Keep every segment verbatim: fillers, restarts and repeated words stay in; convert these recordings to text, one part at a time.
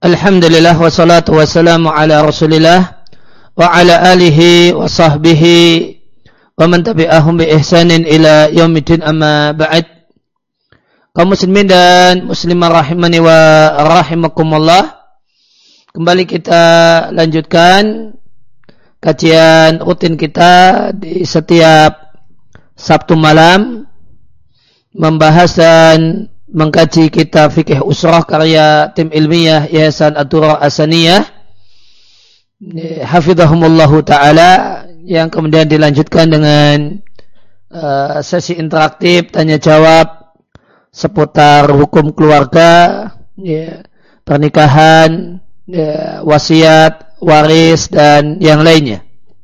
Alhamdulillah wassalatu wassalamu ala Rasulillah wa ala alihi wa sahbihi wa man tabi'ahum bi ihsanin ila yaumiddin, amma ba'd. Kaum muslimin dan muslimah rahimani wa rahimakumullah. Kembali kita lanjutkan kajian rutin kita di setiap Sabtu malam, membahas dan mengkaji kitab Fikih Usrah karya tim ilmiah Yayasan Ad-Durrah As-Saniyah hafizahumullahu ta'ala, yang kemudian dilanjutkan dengan uh, sesi interaktif tanya jawab seputar hukum keluarga, ya, pernikahan, ya, wasiat, waris, dan yang lainnya.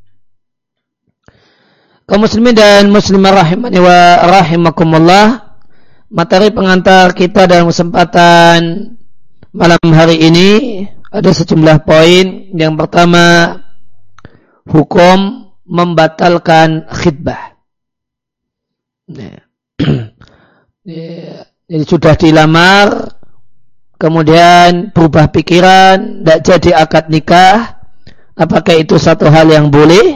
Kaum muslimin dan muslimah rahimani wa rahimakumullah, materi pengantar kita dalam kesempatan malam hari ini ada sejumlah poin. Yang pertama, hukum membatalkan khitbah. Jadi sudah dilamar, kemudian berubah pikiran, tidak jadi akad nikah, apakah itu satu hal yang boleh?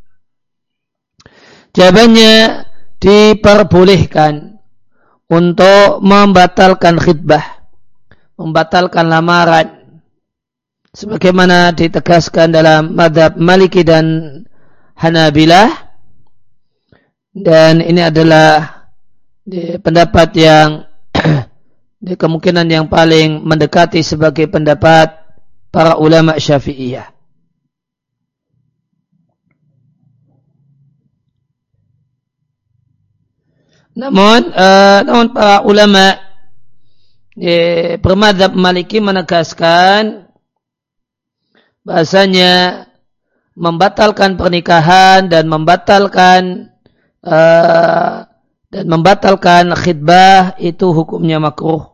Jawabannya, diperbolehkan untuk membatalkan khitbah, membatalkan lamaran, sebagaimana ditegaskan dalam mazhab Maliki dan Hanabilah, dan ini adalah di, pendapat yang di kemungkinan yang paling mendekati sebagai pendapat para ulama Syafi'iyah. Namun, uh, namun para ulama eh, bermadzhab Maliki menegaskan bahasanya membatalkan pernikahan dan membatalkan uh, dan membatalkan khitbah itu hukumnya makruh.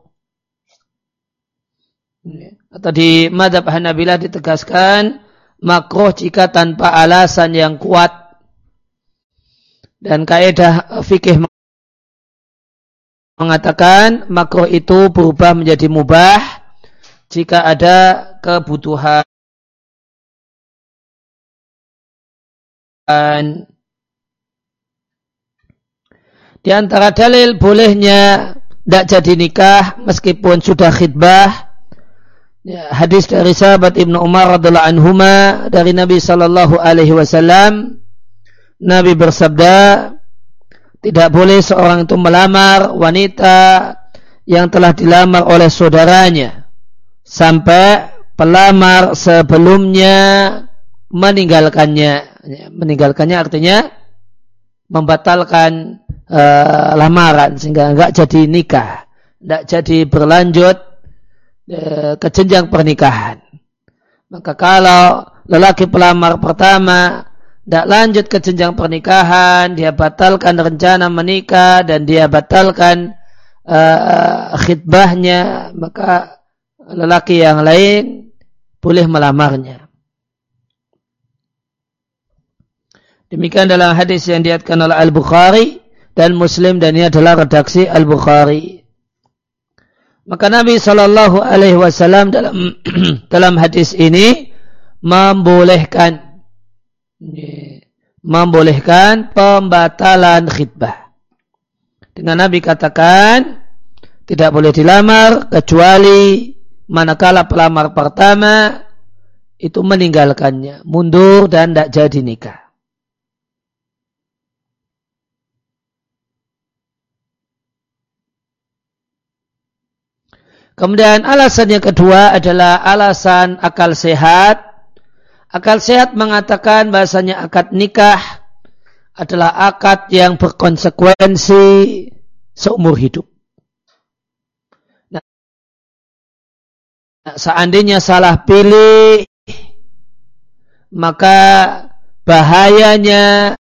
Atau di madzhab Hanabilah ditegaskan makruh jika tanpa alasan yang kuat, dan kaidah fikih mengatakan makruh itu berubah menjadi mubah jika ada kebutuhan. Di antara dalil bolehnya tidak jadi nikah meskipun sudah khitbah, ya, hadis dari sahabat Ibnu Umar radhiyallahu anhuma dari Nabi sallallahu alaihi wasallam. Nabi bersabda, tidak boleh seorang itu melamar wanita yang telah dilamar oleh saudaranya sampai pelamar sebelumnya meninggalkannya. Meninggalkannya artinya membatalkan uh, lamaran sehingga enggak jadi nikah, enggak jadi berlanjut uh, ke jenjang pernikahan. Maka kalau lelaki pelamar pertama tidak lanjut ke jenjang pernikahan, dia batalkan rencana menikah dan dia batalkan uh, khitbahnya, maka lelaki yang lain boleh melamarnya. Demikian dalam hadis yang diriwayatkan oleh Al-Bukhari dan Muslim, dan ini adalah redaksi Al-Bukhari. Maka Nabi Shallallahu Alaihi Wasallam dalam dalam hadis ini membolehkan membolehkan pembatalan khitbah. Dengan Nabi katakan tidak boleh dilamar kecuali manakala pelamar pertama itu meninggalkannya, mundur dan tidak jadi nikah. Kemudian alasan yang kedua adalah alasan akal sehat. Akal sehat mengatakan bahasanya akad nikah adalah akad yang berkonsekuensi seumur hidup. Nah, seandainya salah pilih, maka bahayanya,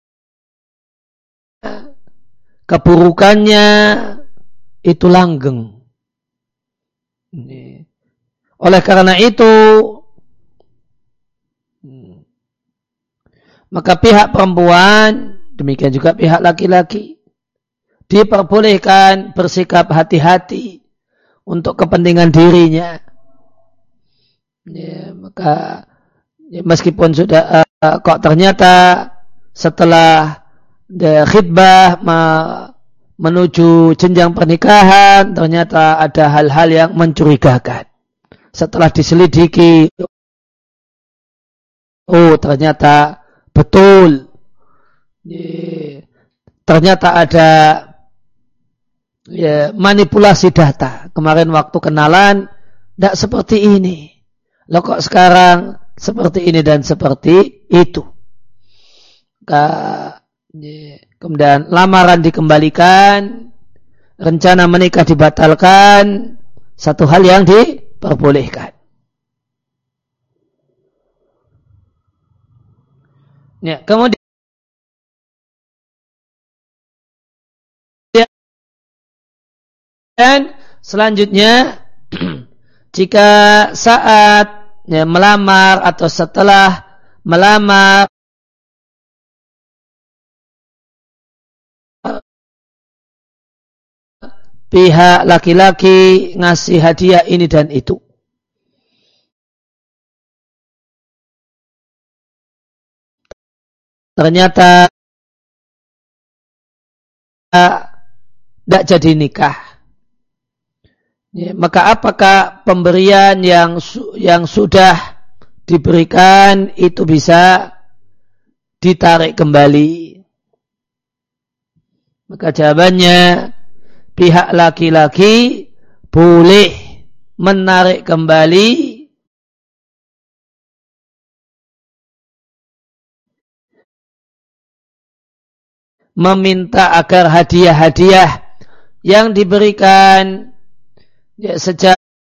keburukannya itu langgeng. Oleh karena itu, maka pihak perempuan, demikian juga pihak laki-laki, diperbolehkan bersikap hati-hati untuk kepentingan dirinya. Ya, maka ya, meskipun sudah uh, kok ternyata setelah the khitbah ma- menuju jenjang pernikahan ternyata ada hal-hal yang mencurigakan. Setelah diselidiki, oh ternyata betul, ya, ternyata ada ya, manipulasi data. Kemarin waktu kenalan tidak seperti ini. Loh kok sekarang seperti ini dan seperti itu. Kemudian lamaran dikembalikan, rencana menikah dibatalkan, satu hal yang diperbolehkan. Ya, kemudian selanjutnya jika saat ya, melamar atau setelah melamar pihak laki-laki ngasih hadiah ini dan itu, ternyata tidak jadi nikah, ya, maka apakah pemberian yang yang sudah diberikan itu bisa ditarik kembali? Maka jawabannya, pihak laki-laki boleh menarik kembali meminta agar hadiah-hadiah yang diberikan ya, sejak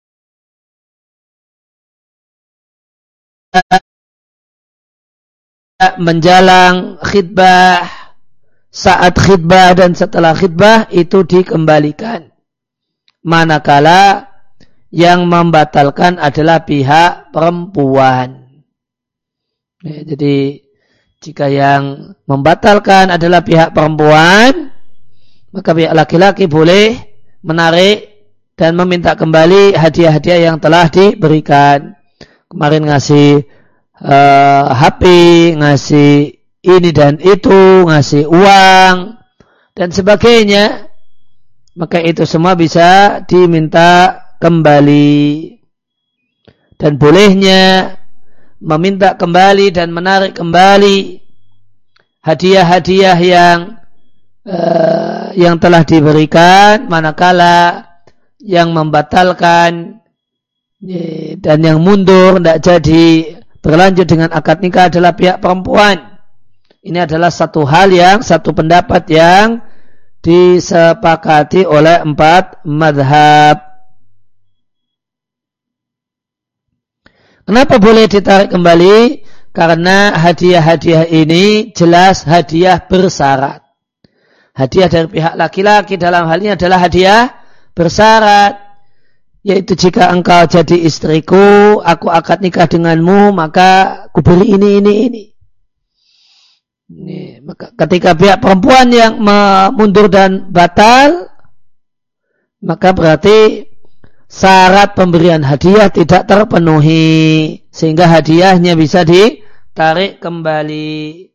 menjelang khitbah, saat khitbah dan setelah khitbah itu dikembalikan. Manakala yang membatalkan adalah pihak perempuan. Ya, jadi jika yang membatalkan adalah pihak perempuan, maka pihak laki-laki boleh menarik dan meminta kembali hadiah-hadiah yang telah diberikan. Kemarin ngasih uh, H P, ngasih ini dan itu, ngasih uang dan sebagainya, maka itu semua bisa diminta kembali. Dan bolehnya meminta kembali dan menarik kembali hadiah-hadiah yang uh, yang telah diberikan manakala yang membatalkan dan yang mundur tidak jadi berlanjut dengan akad nikah adalah pihak perempuan. Ini adalah satu hal yang, satu pendapat yang disepakati oleh empat mazhab. Kenapa boleh ditarik kembali? Karena hadiah-hadiah ini jelas hadiah bersyarat. Hadiah dari pihak laki-laki dalam hal ini adalah hadiah bersyarat. Yaitu jika engkau jadi istriku, aku akad nikah denganmu, maka aku beri ini, ini, ini. Ini, maka ketika pihak perempuan yang mundur dan batal, maka berarti syarat pemberian hadiah tidak terpenuhi, sehingga hadiahnya bisa ditarik kembali.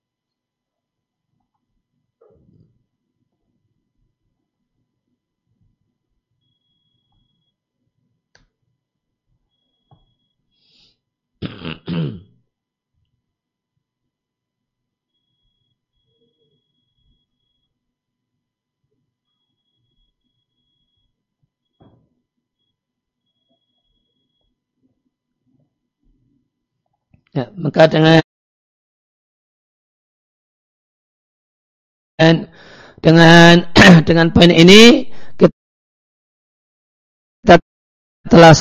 Ya, maka dengan dengan dengan poin ini kita telah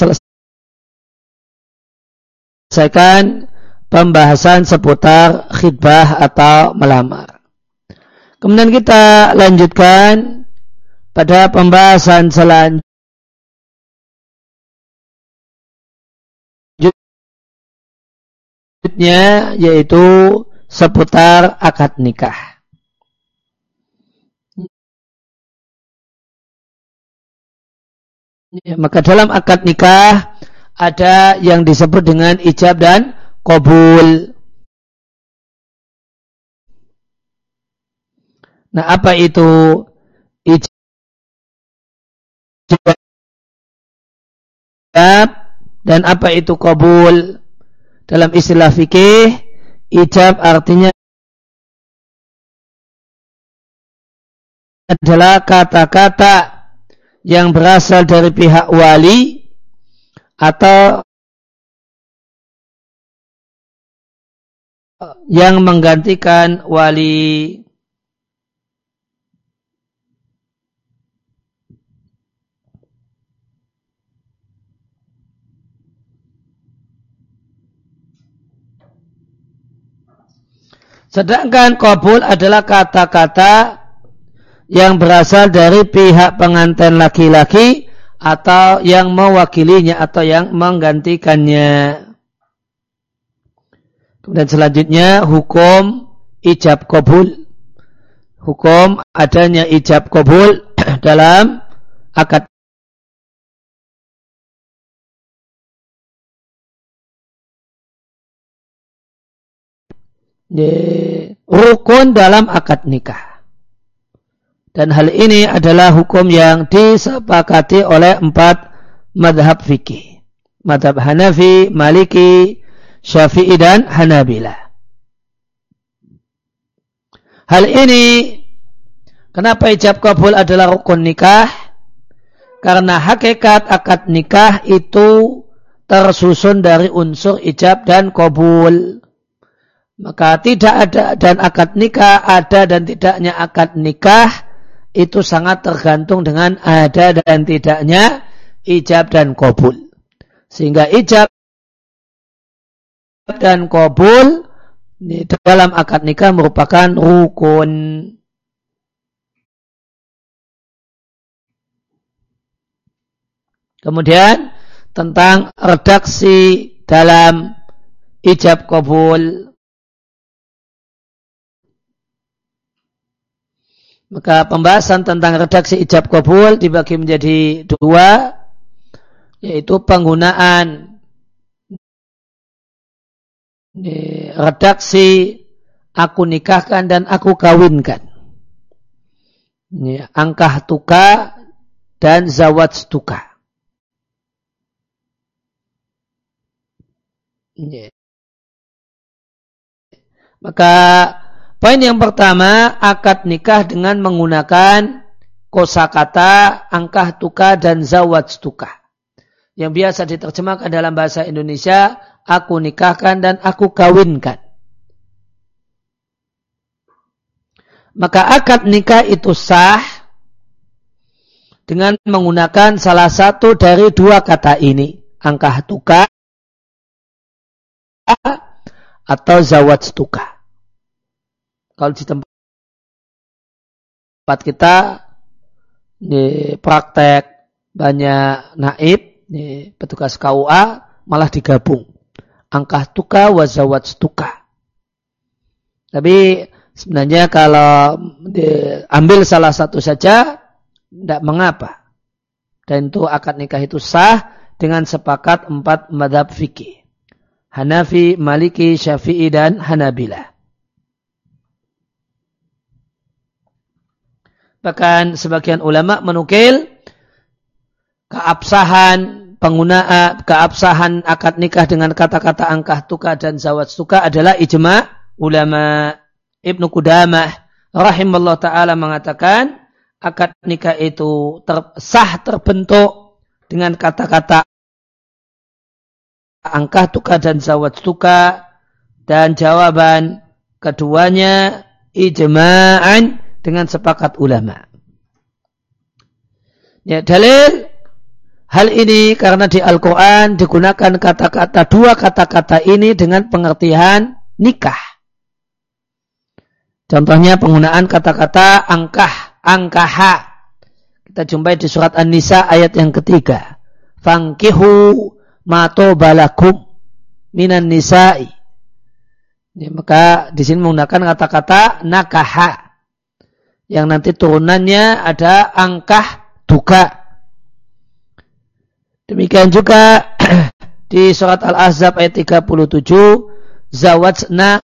selesaikan pembahasan seputar khitbah atau melamar. Kemudian kita lanjutkan pada pembahasan selanjutnya, yaitu seputar akad nikah. Ya, maka dalam akad nikah ada yang disebut dengan ijab dan qabul. Nah, apa itu ijab dan apa itu qabul? Dalam istilah fikih, ijab artinya adalah kata-kata yang berasal dari pihak wali atau yang menggantikan wali. Sedangkan qabul adalah kata-kata yang berasal dari pihak pengantin laki-laki atau yang mewakilinya atau yang menggantikannya. Kemudian selanjutnya hukum ijab qabul. Hukum adanya ijab qabul dalam akad rukun dalam akad nikah. Dan hal ini adalah hukum yang disepakati oleh empat madhab fikih. Madhab Hanafi, Maliki, Syafi'i dan Hanabilah. Hal ini, kenapa ijab qabul adalah rukun nikah? Karena hakikat akad nikah itu tersusun dari unsur ijab dan qabul. Maka tidak ada, dan akad nikah, ada dan tidaknya akad nikah itu sangat tergantung dengan ada dan tidaknya ijab dan qabul. Sehingga ijab dan qabul dalam akad nikah merupakan rukun. Kemudian tentang redaksi dalam ijab qabul. Maka pembahasan tentang redaksi ijab qabul dibagi menjadi dua, yaitu penggunaan redaksi aku nikahkan dan aku kawinkan. Angkah tuka dan zawaj tuka. Maka poin yang pertama, akad nikah dengan menggunakan kosakata angkah tuka dan zawaj tuka, yang biasa diterjemahkan dalam bahasa Indonesia, aku nikahkan dan aku kawinkan. Maka akad nikah itu sah dengan menggunakan salah satu dari dua kata ini, angkah tuka atau zawaj tuka. Kalau di tempat kita di praktek banyak naib, di petugas K U A malah digabung angkah tuka wa zawaj tuka. Tapi sebenarnya kalau diambil salah satu saja tidak mengapa. Dan itu akad nikah itu sah dengan sepakat empat madhab fikih. Hanafi, Maliki, Syafi'i dan Hanabilah. Bahkan sebagian ulama menukil keabsahan penggunaan keabsahan akad nikah dengan kata-kata angkah tuka dan zawaj tuka adalah ijma' ulama. Ibnu Qudamah rahimallahu taala mengatakan akad nikah itu ter, sah terbentuk dengan kata-kata angkah tuka dan zawaj tuka, dan jawaban keduanya ijma'an dengan sepakat ulama. Ya, dalil hal ini karena di Al-Quran digunakan kata-kata dua kata-kata ini dengan pengertian nikah. Contohnya penggunaan kata-kata angkah, angkaha. Kita jumpai di surat An-Nisa ayat yang ketiga. Fankihu matobalakum minan nisa'i. Ya, maka di sini menggunakan kata-kata nakaha, yang nanti turunannya ada angkah tuka. Demikian juga di surat Al-Ahzab ayat tiga puluh tujuh, zawajna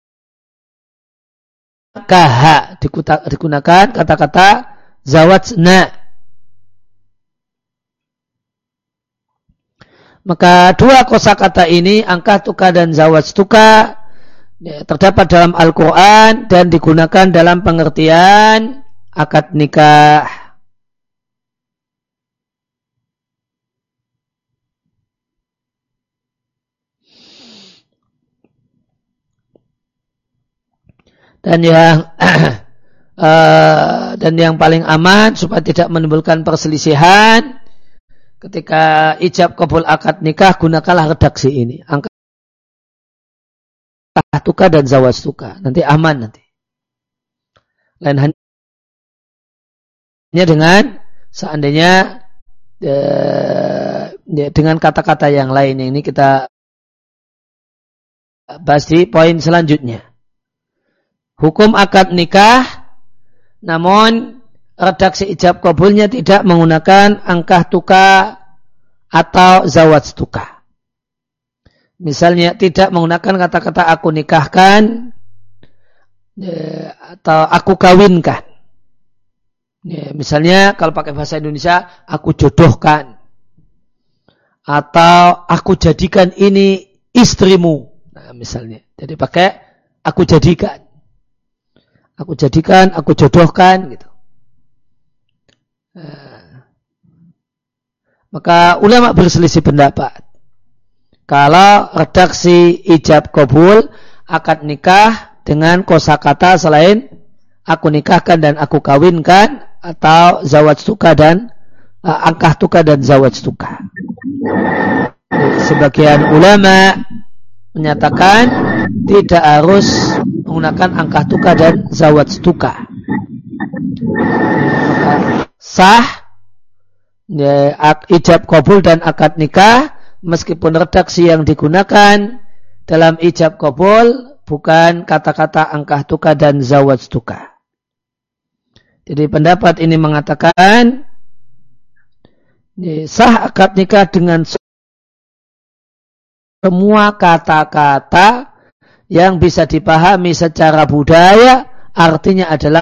kaha, digunakan kata-kata zawajna. Maka dua kosakata ini, angkahtuka dan zawajtuka, ya, terdapat dalam Al-Quran dan digunakan dalam pengertian akad nikah. Dan yang uh, dan yang paling aman supaya tidak menimbulkan perselisihan ketika ijab qabul akad nikah, gunakanlah redaksi ini, angkahtuka dan zawajtuka. Nanti aman nanti. Lain hanya dengan seandainya eh, dengan kata-kata yang lain. Ini kita bahas di poin selanjutnya. Hukum akad nikah, namun redaksi ijab qabulnya tidak menggunakan angkahtuka atau zawajtuka. Misalnya tidak menggunakan kata-kata aku nikahkan atau aku kawinkan. Ya, misalnya kalau pakai bahasa Indonesia, aku jodohkan atau aku jadikan ini istrimu. Nah, misalnya, jadi pakai aku jadikan, aku jadikan, aku jodohkan, gitu. Nah, maka ulama berselisih pendapat. Kalau redaksi ijab qabul akad nikah dengan kosakata selain aku nikahkan dan aku kawinkan atau zawajtuka dan uh, angkahtuka dan zawajtuka. Sebagian ulama menyatakan tidak harus menggunakan angkahtuka dan zawajtuka. Maka sah ya, ijab qabul dan akad nikah meskipun redaksi yang digunakan dalam ijab qabul bukan kata-kata angkahtuka dan zawajtuka. Jadi pendapat ini mengatakan sah akad nikah dengan semua kata-kata yang bisa dipahami secara budaya, artinya adalah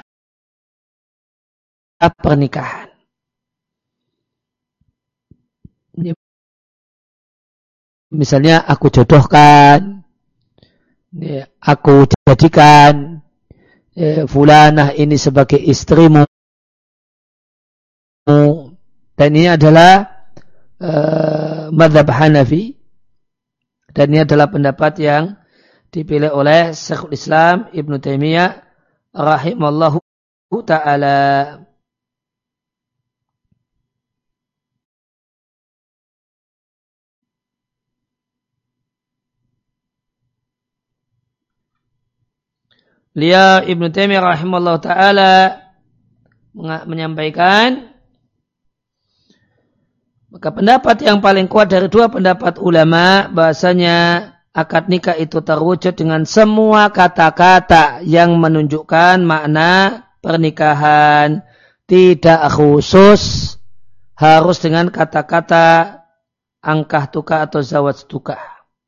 pernikahan. Misalnya aku jodohkan, aku jadikan fulanah ini sebagai istrimu, dan ini adalah uh, mazhab Hanafi, dan ini adalah pendapat yang dipilih oleh Syekhul Islam Ibnu Taimiyah rahimallahu ta'ala. Beliau Ibnu Taimiyah rahimallahu ta'ala menyampaikan, maka pendapat yang paling kuat dari dua pendapat ulama bahasanya akad nikah itu terwujud dengan semua kata-kata yang menunjukkan makna pernikahan, tidak khusus harus dengan kata-kata angkahtuka atau zawajtuka.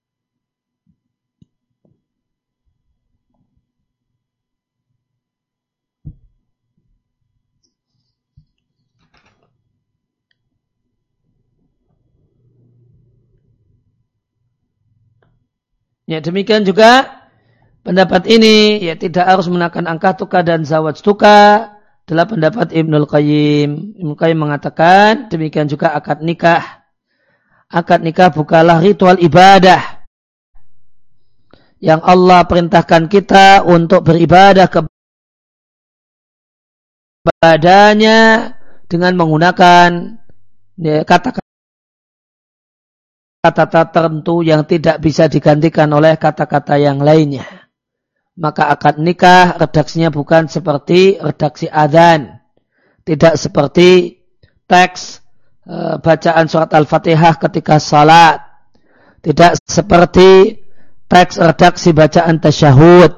Ya, demikian juga pendapat ini ya tidak harus menggunakan angkahtuka dan zawajtuka adalah pendapat Ibnul Qayyim. Ibnul Qayyim mengatakan demikian juga akad nikah. Akad nikah bukanlah ritual ibadah yang Allah perintahkan kita untuk beribadah kepadanya dengan menggunakan ya, kata-kata kata-kata tertentu yang tidak bisa digantikan oleh kata-kata yang lainnya. Maka akad nikah redaksinya bukan seperti redaksi adzan, tidak seperti teks e, bacaan surat Al-Fatihah ketika salat, tidak seperti teks redaksi bacaan tasyahud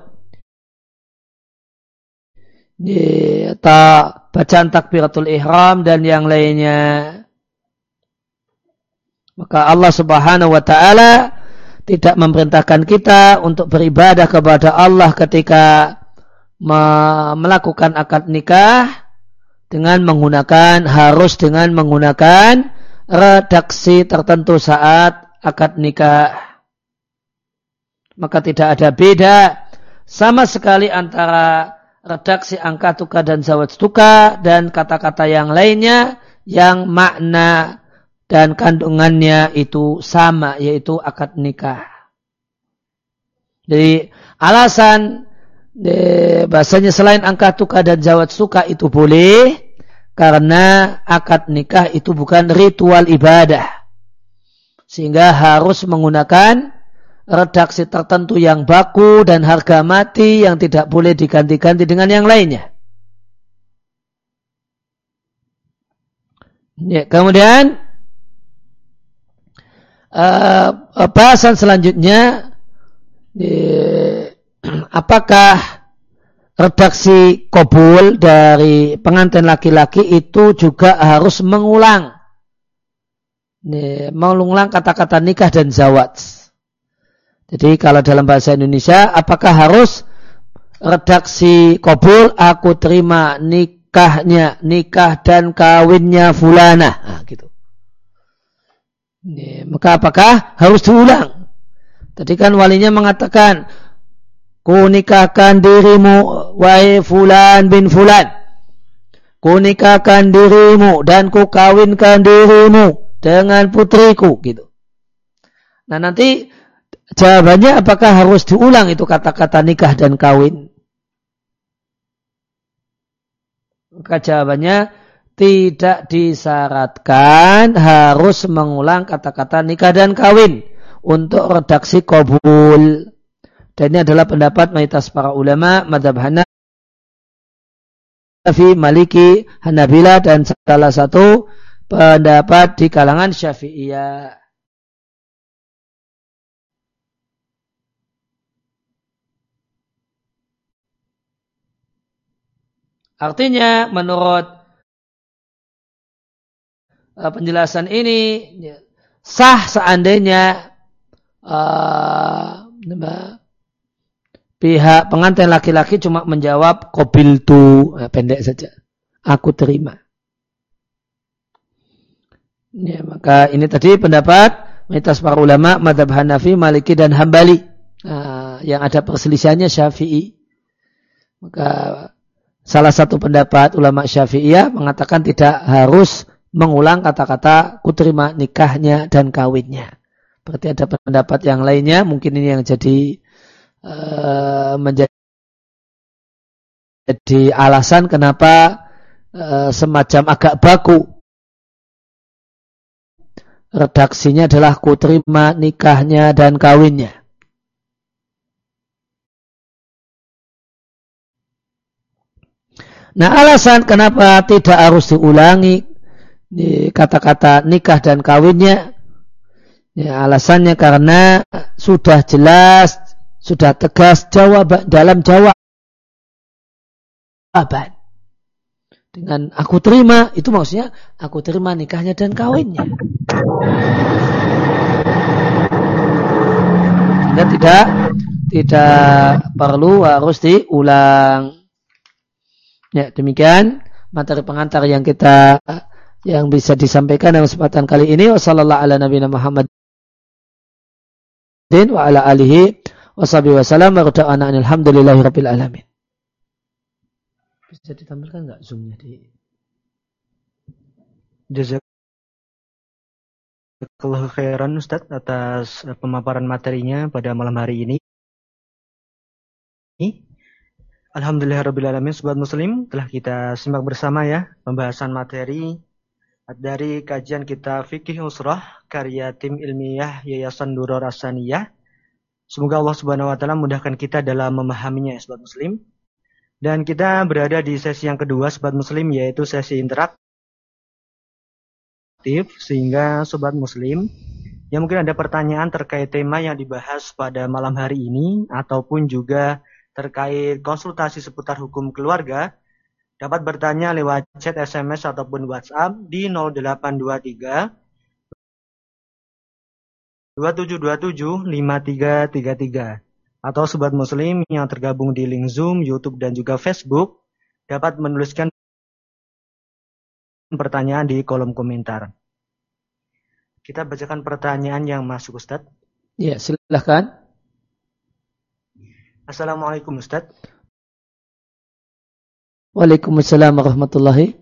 atau bacaan takbiratul ihram dan yang lainnya. Maka Allah Subhanahu wa taala tidak memerintahkan kita untuk beribadah kepada Allah ketika melakukan akad nikah dengan menggunakan harus dengan menggunakan redaksi tertentu saat akad nikah. Maka tidak ada beda sama sekali antara redaksi angka tuka dan zawaj tuka dan kata-kata yang lainnya yang makna dan kandungannya itu sama, yaitu akad nikah. Jadi alasan de, bahasanya selain angka tuka dan zawaj tuka itu boleh karena akad nikah itu bukan ritual ibadah, sehingga harus menggunakan redaksi tertentu yang baku dan harga mati yang tidak boleh diganti-ganti dengan yang lainnya. Ya, kemudian uh, bahasan selanjutnya, uh, apakah redaksi qabul dari pengantin laki-laki itu juga harus mengulang, uh, mengulang kata-kata nikah dan zawaj. Jadi kalau dalam bahasa Indonesia, apakah harus redaksi qabul aku terima nikah nikahnya, nikah dan kawinnya fulana, nah, gitu. Ini, maka apakah harus diulang? Tadi kan walinya mengatakan, ku nikahkan dirimu, wahai fulan bin fulan. Ku nikahkan dirimu dan ku kawinkan dirimu dengan putriku, gitu. Nah nanti jawabannya apakah harus diulang itu kata-kata nikah dan kawin? Maka jawabannya tidak disyaratkan harus mengulang kata-kata nikah dan kawin untuk redaksi qabul. Dan ini adalah pendapat mayoritas para ulama mazhab Hanafi, Maliki, Hanabila dan salah satu pendapat di kalangan Syafi'iyah. Artinya menurut uh, penjelasan ini sah seandainya uh, pihak pengantin laki-laki cuma menjawab qabiltu, nah, pendek saja, aku terima. Ya, maka ini tadi pendapat mayoritas para ulama mazhab Hanafi, Maliki dan Hambali, uh, yang ada perselisihannya Syafi'i. Maka salah satu pendapat ulama Syafi'iyah mengatakan tidak harus mengulang kata-kata kuterima nikahnya dan kawinnya. Berarti ada pendapat yang lainnya, mungkin ini yang jadi uh, menjadi jadi alasan kenapa uh, semacam agak baku. Redaksinya adalah kuterima nikahnya dan kawinnya. Nah, alasan kenapa tidak harus diulangi kata-kata nikah dan kawinnya, ya, alasannya karena sudah jelas, sudah tegas jawab dalam jawaban. Dengan aku terima, itu maksudnya aku terima nikahnya dan kawinnya. Sehingga tidak tidak perlu harus diulang. Ya, demikian materi pengantar yang kita yang bisa disampaikan dalam kesempatan kali ini. Wassallallahu ala nabiyina Muhammadin wa ala alihi washabihi wasallam wa rada'ana alhamdulillahi rabbil alamin. Bisa ditampilkan enggak zoom-nya di Jazakallahu khairan Ustaz atas pemaparan materinya pada malam hari ini. Alhamdulillahirrabbilalamin, sobat muslim, telah kita simak bersama ya pembahasan materi dari kajian kita Fikih Usrah karya tim ilmiah Yayasan Duror As-Saniyah. Semoga Allah Subhanahu wa taala mudahkan kita dalam memahaminya ya sobat muslim. Dan kita berada di sesi yang kedua sobat muslim, yaitu sesi interaktif, sehingga sobat muslim yang mungkin ada pertanyaan terkait tema yang dibahas pada malam hari ini ataupun juga terkait konsultasi seputar hukum keluarga, dapat bertanya lewat chat, S M S ataupun WhatsApp di nol delapan dua tiga dua tujuh dua tujuh lima tiga tiga tiga. Atau sobat muslim yang tergabung di link Zoom, YouTube, dan juga Facebook dapat menuliskan pertanyaan di kolom komentar. Kita bacakan pertanyaan yang masuk, Ustaz. Ya, silahkan. Assalamualaikum, Ustaz. Waalaikumsalam warahmatullahi.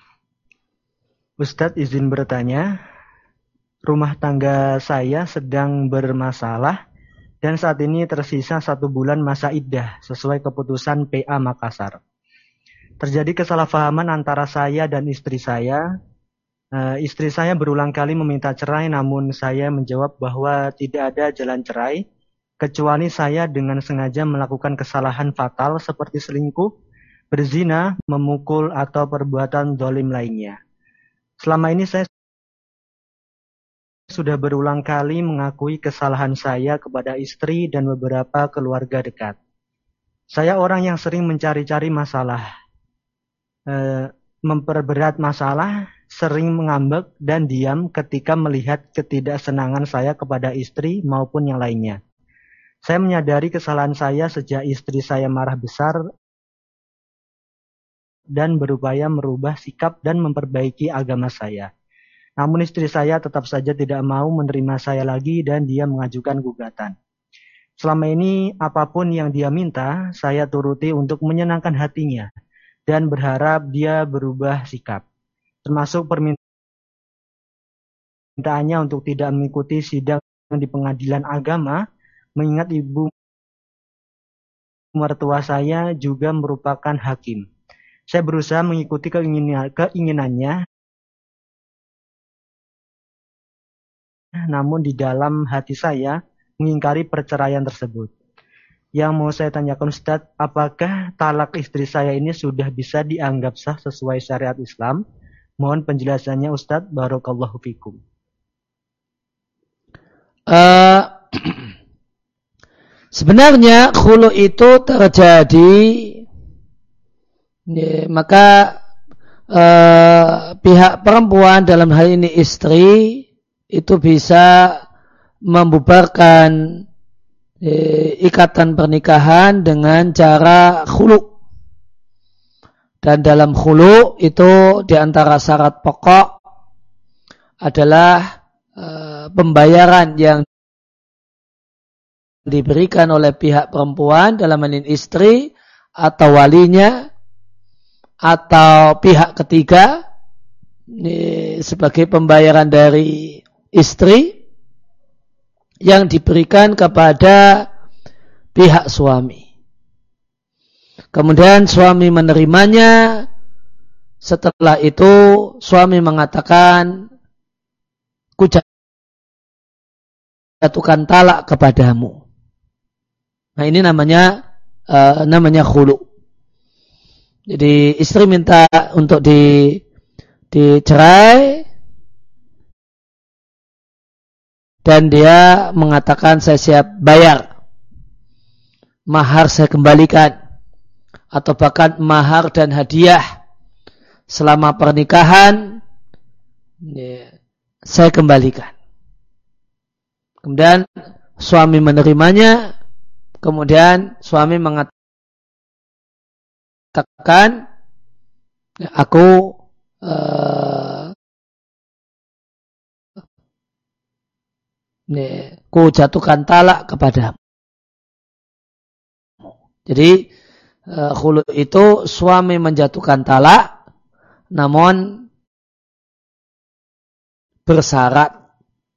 Ustaz izin bertanya, rumah tangga saya sedang bermasalah dan saat ini tersisa satu bulan masa iddah sesuai keputusan P A Makassar. Terjadi kesalahpahaman antara saya dan istri saya. E, istri saya berulang kali meminta cerai, namun saya menjawab bahwa tidak ada jalan cerai, kecuali saya dengan sengaja melakukan kesalahan fatal seperti selingkuh, berzina, memukul, atau perbuatan zalim lainnya. Selama ini saya sudah berulang kali mengakui kesalahan saya kepada istri dan beberapa keluarga dekat. Saya orang yang sering mencari-cari masalah, e, memperberat masalah, sering mengambek dan diam ketika melihat ketidaksenangan saya kepada istri maupun yang lainnya. Saya menyadari kesalahan saya sejak istri saya marah besar dan berupaya merubah sikap dan memperbaiki agama saya. Namun istri saya tetap saja tidak mau menerima saya lagi dan dia mengajukan gugatan. Selama ini apapun yang dia minta, saya turuti untuk menyenangkan hatinya dan berharap dia berubah sikap. Termasuk permintaannya untuk tidak mengikuti sidang di pengadilan agama, mengingat ibu mertua saya juga merupakan hakim. Saya berusaha mengikuti keinginan, keinginannya, namun di dalam hati saya mengingkari perceraian tersebut. Yang mau saya tanyakan, Ustadz, apakah talak istri saya ini sudah bisa dianggap sah sesuai syariat Islam? Mohon penjelasannya, Ustadz. Barakallahu fikum. Uh, sebenarnya khulu itu terjadi, ya, maka uh, pihak perempuan dalam hal ini istri itu bisa membubarkan eh, ikatan pernikahan dengan cara khulu. Dan dalam khulu itu diantara syarat pokok adalah eh, pembayaran yang diberikan oleh pihak perempuan dalam hal ini istri atau walinya atau pihak ketiga ini sebagai pembayaran dari istri yang diberikan kepada pihak suami. Kemudian suami menerimanya. Setelah itu suami mengatakan, ku jatuhkan talak kepadamu. Nah ini namanya uh, namanya khulu. Jadi istri minta untuk di dicerai. Dan dia mengatakan saya siap bayar. Mahar saya kembalikan. Atau bahkan mahar dan hadiah. Selama pernikahan. Ya, saya kembalikan. Kemudian suami menerimanya. Kemudian suami mengatakan. Aku. Uh, Nih, ku jatuhkan talak kepadamu. Jadi uh, khulu itu suami menjatuhkan talak, namun bersyarat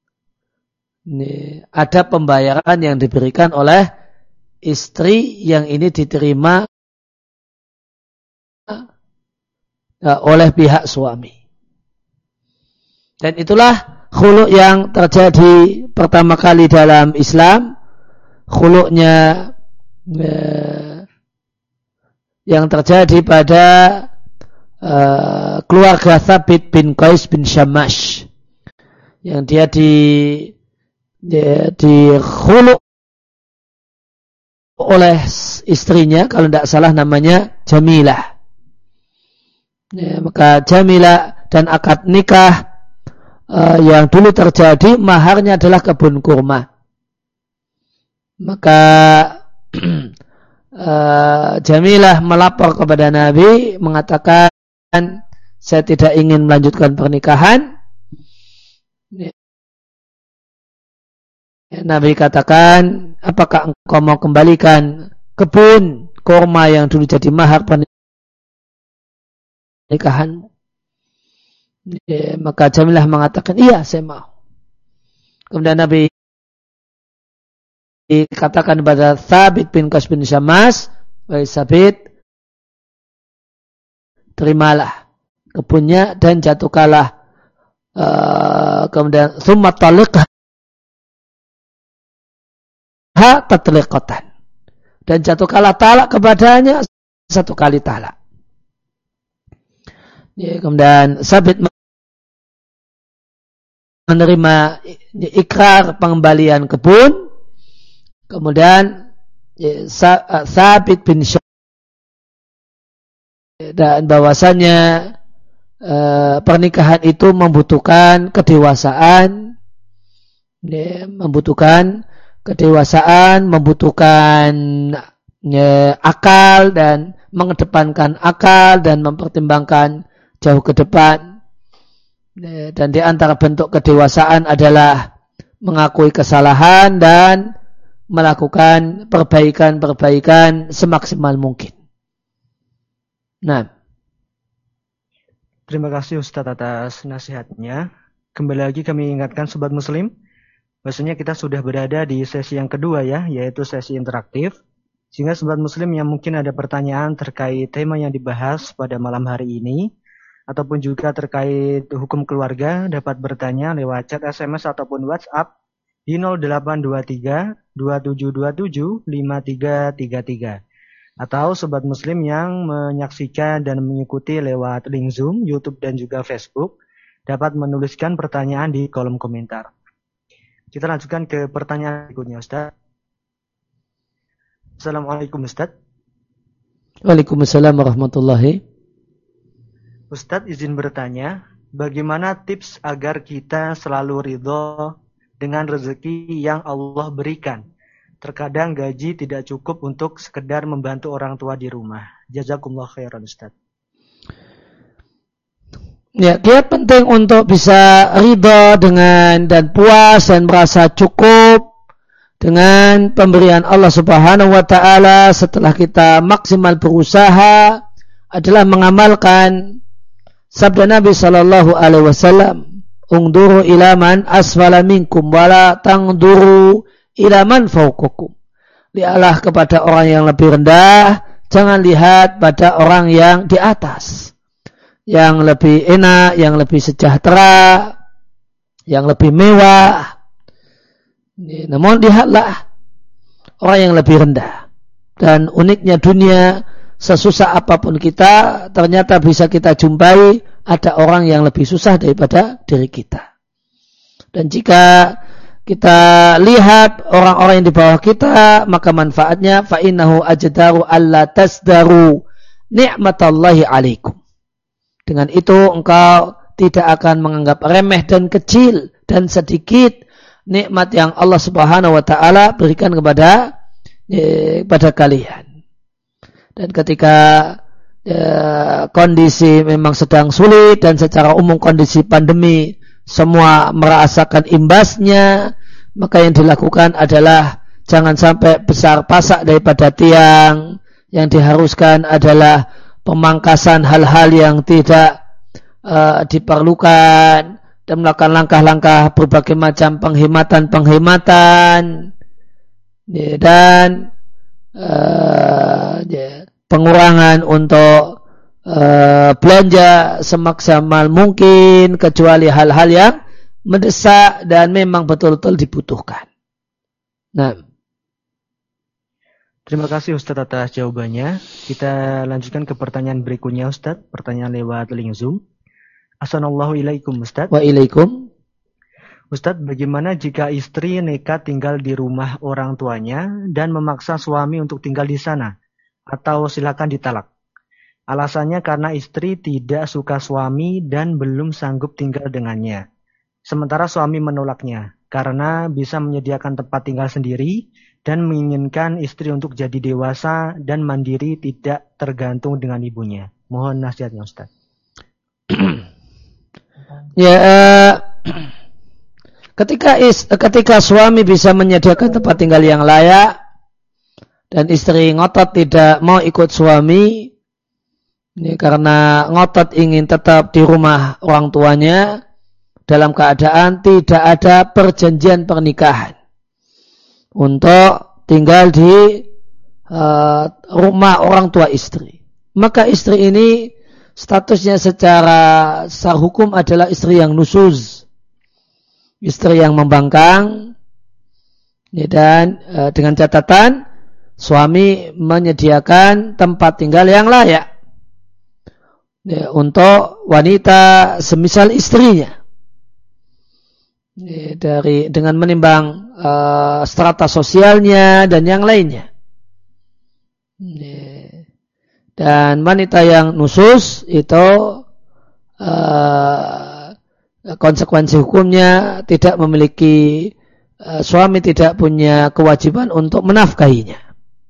nih, ada pembayaran yang diberikan oleh istri yang ini diterima uh, oleh pihak suami. Dan itulah khulu yang terjadi pertama kali dalam Islam. Khulu'nya eh, yang terjadi pada eh, keluarga Thabit bin Qais bin Syamash, yang dia di dia di khulu oleh istrinya, kalau tidak salah namanya Jamilah. Ya, maka Jamilah dan akad nikah uh, yang dulu terjadi maharnya adalah kebun kurma. Maka uh, Jamilah melapor kepada Nabi mengatakan, saya tidak ingin melanjutkan pernikahan. Nabi katakan, apakah engkau mau kembalikan kebun kurma yang dulu jadi mahar pernikahan? Ya, maka Jamilah mengatakan, iya saya mau. Kemudian Nabi dikatakan kepada Thabit bin Qais bin Syammas, wahai Thabit, terimalah kebunnya dan jatuhkanlah uh, kemudian thumma taliqha tatliqatan, dan jatuhkanlah talak kepadanya satu kali talak. Ya, kemudian Thabit menerima ikrar pengembalian kebun. Kemudian ya, Thabit bin Syammas, dan bahwasanya eh, pernikahan itu membutuhkan kedewasaan, ya, membutuhkan kedewasaan, membutuhkan ya, akal dan mengedepankan akal dan mempertimbangkan jauh ke depan. Dan di antara bentuk kedewasaan adalah mengakui kesalahan dan melakukan perbaikan-perbaikan semaksimal mungkin. Nah, terima kasih Ustadz atas nasihatnya. Kembali lagi kami ingatkan sobat muslim, bahwasanya kita sudah berada di sesi yang kedua ya, yaitu sesi interaktif. Sehingga sobat muslim yang mungkin ada pertanyaan terkait tema yang dibahas pada malam hari ini, ataupun juga terkait hukum keluarga, dapat bertanya lewat chat S M S ataupun WhatsApp di nol delapan dua tiga dua tujuh dua tujuh lima tiga tiga tiga. Atau sobat muslim yang menyaksikan dan mengikuti lewat link Zoom, YouTube dan juga Facebook, dapat menuliskan pertanyaan di kolom komentar. Kita lanjutkan ke pertanyaan berikutnya, Ustaz. Assalamualaikum, Ustaz. Waalaikumsalam warahmatullahi. Ustadz izin bertanya, bagaimana tips agar kita selalu ridho dengan rezeki yang Allah berikan? Terkadang gaji tidak cukup untuk sekedar membantu orang tua di rumah. Jazakumullah khairan, Ustadz. Ya, kiat penting untuk bisa ridho dengan dan puas dan merasa cukup dengan pemberian Allah Subhanahu wa taala setelah kita maksimal berusaha adalah mengamalkan sabda Nabi sallallahu alaihi wasallam, "Ungduru ila man asfala minkum wala tangduru ila man fawqakum." Lihatlah kepada orang yang lebih rendah, jangan lihat pada orang yang di atas. Yang lebih enak, yang lebih sejahtera, yang lebih mewah. Namun lihatlah orang yang lebih rendah. Dan uniknya dunia, sesusah apapun kita, ternyata bisa kita jumpai ada orang yang lebih susah daripada diri kita. Dan jika kita lihat orang-orang yang di bawah kita, maka manfaatnya fa innahu ajdaru alla tasdaru ni'matallahi alaikum. Dengan itu engkau tidak akan menganggap remeh dan kecil dan sedikit nikmat yang Allah Subhanahu wa taala berikan kepada eh, kepada kalian. Dan ketika ya, kondisi memang sedang sulit dan secara umum kondisi pandemi semua merasakan imbasnya, maka yang dilakukan adalah jangan sampai besar pasak daripada tiang. Yang diharuskan adalah pemangkasan hal-hal yang tidak uh, diperlukan dan melakukan langkah-langkah berbagai macam penghematan-penghematan ya, dan uh, ya, pengurangan untuk uh, belanja semaksimal mungkin kecuali hal-hal yang mendesak dan memang betul-betul dibutuhkan. Nah, terima kasih Ustadz atas jawabannya. Kita lanjutkan ke pertanyaan berikutnya, Ustadz. Pertanyaan lewat link Zoom. Assalamualaikum Ustadz. Waalaikum. Ustadz, bagaimana jika istri nekat tinggal di rumah orang tuanya dan memaksa suami untuk tinggal di sana? Atau silakan ditalak. Alasannya karena istri tidak suka suami dan belum sanggup tinggal dengannya. sementara suami menolaknya karena bisa menyediakan tempat tinggal sendiri dan menginginkan istri untuk jadi dewasa dan mandiri, tidak tergantung dengan ibunya. Mohon nasihatnya Ustaz. Ya, uh, ketika is, ketika suami bisa menyediakan tempat tinggal yang layak dan istri ngotot tidak mau ikut suami, ini karena ngotot ingin tetap di rumah orang tuanya dalam keadaan tidak ada perjanjian pernikahan untuk tinggal di uh, rumah orang tua istri, maka istri ini statusnya secara secara hukum adalah istri yang nusuz, istri yang membangkang, ya, dan e, dengan catatan suami menyediakan tempat tinggal yang layak, ya, untuk wanita semisal istrinya, ya, dari dengan menimbang e, strata sosialnya dan yang lainnya. Ya. Dan wanita yang nusus itu uh, konsekuensi hukumnya tidak memiliki uh, suami tidak punya kewajiban untuk menafkahinya.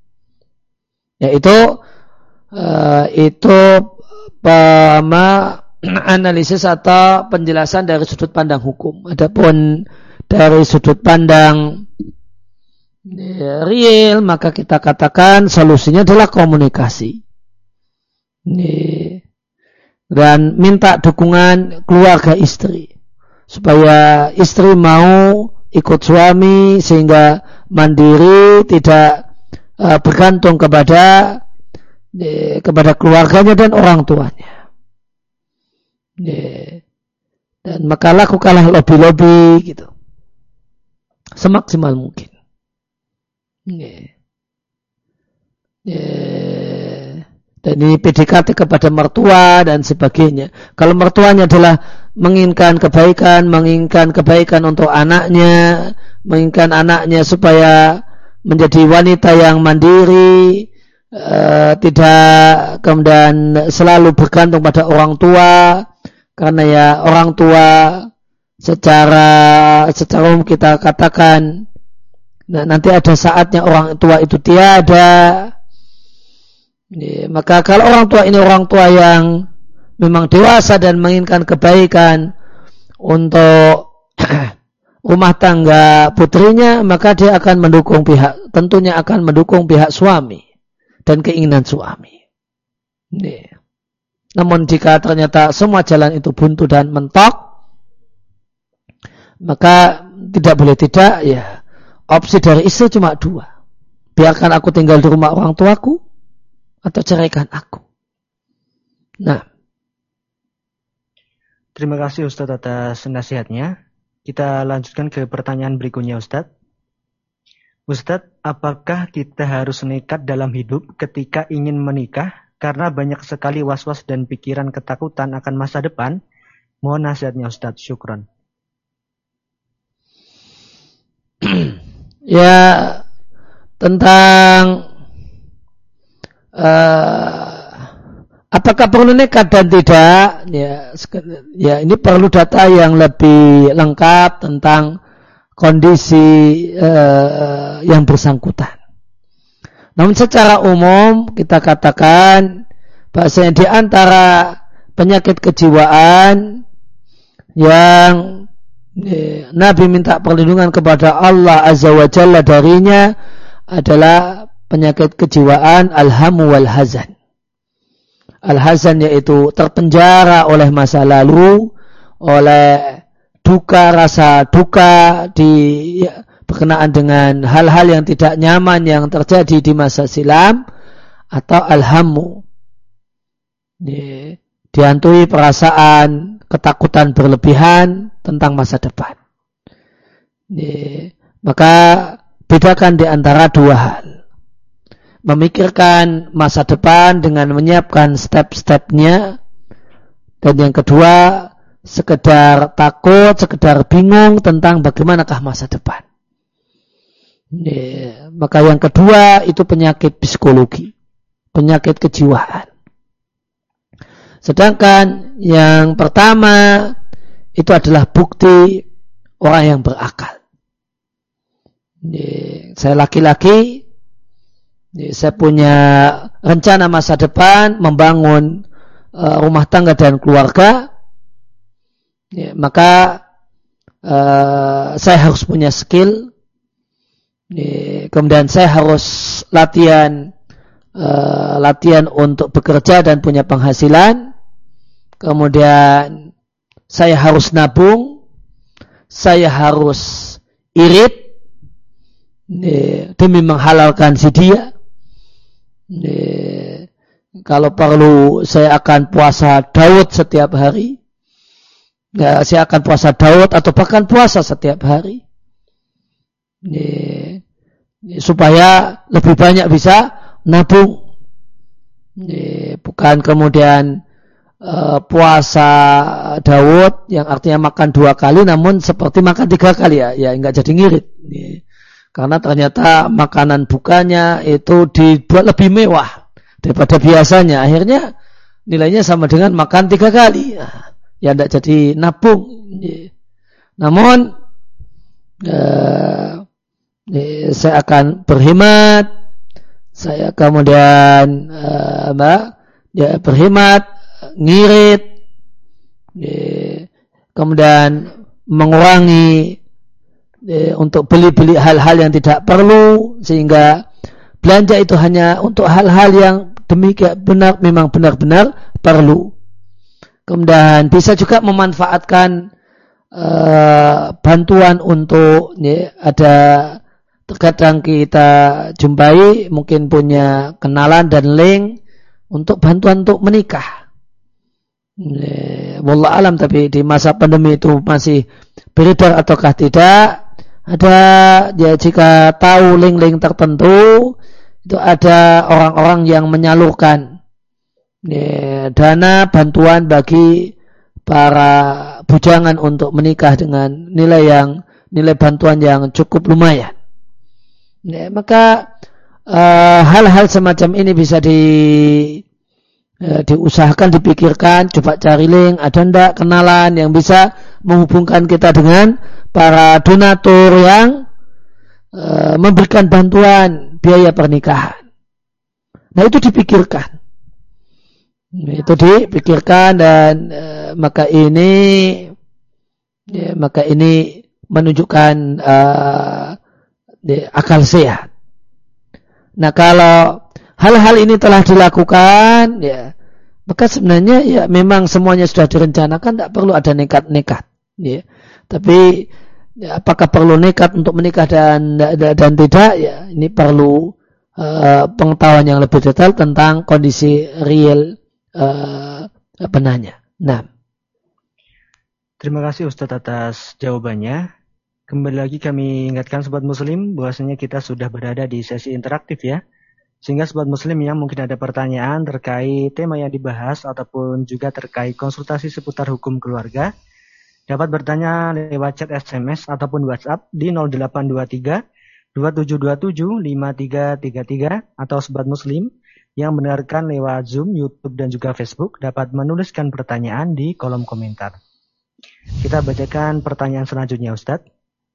Yaitu uh, itu pema, analisis atau penjelasan dari sudut pandang hukum. Adapun dari sudut pandang uh, real, maka kita katakan solusinya adalah komunikasi. Dan minta dukungan keluarga istri supaya istri mau ikut suami sehingga mandiri, tidak uh, bergantung kepada uh, kepada keluarganya dan orang tuanya. Uh, dan maka lakukanlah lobby-lobby gitu semaksimal mungkin. Uh, uh, Dan ini P D K T kepada mertua dan sebagainya. Kalau mertuanya adalah menginginkan kebaikan, menginginkan kebaikan untuk anaknya, menginginkan anaknya supaya menjadi wanita yang mandiri, uh, tidak kemudian selalu bergantung pada orang tua, karena ya orang tua secara secara umum kita katakan, nah, nanti ada saatnya orang tua itu tiada. Ya, maka kalau orang tua ini orang tua yang memang dewasa dan menginginkan kebaikan untuk rumah tangga putrinya, maka dia akan mendukung pihak, tentunya akan mendukung pihak suami dan keinginan suami. Ya. Namun jika ternyata semua jalan itu buntu dan mentok, maka tidak boleh tidak, ya opsi dari istri cuma dua. Biarkan aku tinggal di rumah orang tuaku, atau ceraikan aku. Nah, terima kasih Ustadz atas nasihatnya. Kita lanjutkan ke pertanyaan berikutnya Ustadz. Ustadz, apakah kita harus nekat dalam hidup ketika ingin menikah karena banyak sekali was-was dan pikiran ketakutan akan masa depan? Mohon nasihatnya Ustadz. Syukron. Ya, tentang Uh, apakah perlu nekat dan tidak? Ya, ya ini perlu data yang lebih lengkap tentang kondisi uh, yang bersangkutan. Namun secara umum kita katakan bahasanya di antara penyakit kejiwaan yang ya, Nabi minta perlindungan kepada Allah Azza wa Jalla darinya adalah penyakit kejiwaan al-hamu wal hazan. Al-hazan yaitu terpenjara oleh masa lalu, oleh duka, rasa duka di ya, berkenaan dengan hal-hal yang tidak nyaman yang terjadi di masa silam, atau al-hamu, ya, dihantui perasaan ketakutan berlebihan tentang masa depan. Ya, maka bedakan di antara dua hal. Memikirkan masa depan dengan menyiapkan step-stepnya, dan yang kedua sekedar takut, sekedar bingung tentang bagaimanakah masa depan. Ya, maka yang kedua itu penyakit psikologi, penyakit kejiwaan. Sedangkan yang pertama itu adalah bukti orang yang berakal. Saya laki-laki, saya punya rencana masa depan membangun uh, rumah tangga dan keluarga, ya, maka uh, saya harus punya skill, ya, kemudian saya harus latihan uh, latihan untuk bekerja dan punya penghasilan, kemudian saya harus nabung, saya harus irit demi menghalalkan si dia. Kalau perlu saya akan puasa Daud setiap hari. Ya, saya akan puasa Daud atau bahkan puasa setiap hari. Supaya lebih banyak bisa nabung. Bukan kemudian uh, puasa Daud yang artinya makan dua kali namun seperti makan tiga kali ya. Ya enggak jadi ngirit. Karena ternyata makanan bukanya itu dibuat lebih mewah daripada biasanya. Akhirnya nilainya sama dengan makan tiga kali. Ya tidak jadi nabung. Namun eh, saya akan berhemat. Saya kemudian eh, apa, ya, berhemat, ngirit. Eh, kemudian mengurangi untuk beli-beli hal-hal yang tidak perlu, sehingga belanja itu hanya untuk hal-hal yang demikian benar memang benar-benar perlu. Kemudian bisa juga memanfaatkan uh, bantuan untuk, ya, ada terkadang kita jumpai mungkin punya kenalan dan link untuk bantuan untuk menikah. Ya, wallah alam, tapi di masa pandemi itu masih beredar ataukah tidak. Ada, ya, jika tahu link-link tertentu itu ada orang-orang yang menyalurkan, ya, dana bantuan bagi para bujangan untuk menikah dengan nilai yang nilai bantuan yang cukup lumayan. Ya, maka uh, hal-hal semacam ini bisa di uh, diusahakan, dipikirkan, coba cari link, ada ndak kenalan yang bisa menghubungkan kita dengan para donatur yang uh, memberikan bantuan biaya pernikahan. Nah, itu dipikirkan. Itu dipikirkan dan uh, maka ini ya, maka ini menunjukkan uh, ya, akal sehat. Nah, kalau hal-hal ini telah dilakukan, ya, maka sebenarnya ya memang semuanya sudah direncanakan, tidak perlu ada nekat-nekat. Ya. Tapi ya, apakah perlu nekat untuk menikah dan dan tidak? Ya, ini perlu uh, pengetahuan yang lebih detail tentang kondisi real uh, penanya. Nah, terima kasih Ustadz atas jawabannya. Kembali lagi kami ingatkan Sobat Muslim bahwasanya kita sudah berada di sesi interaktif ya. Sehingga Sobat Muslim yang mungkin ada pertanyaan terkait tema yang dibahas ataupun juga terkait konsultasi seputar hukum keluarga, dapat bertanya lewat chat S M S ataupun WhatsApp di nol delapan dua tiga dua tujuh dua tujuh lima tiga tiga tiga, atau Sobat Muslim yang mendengarkan lewat Zoom, YouTube dan juga Facebook dapat menuliskan pertanyaan di kolom komentar. Kita bacakan pertanyaan selanjutnya, Ustadz.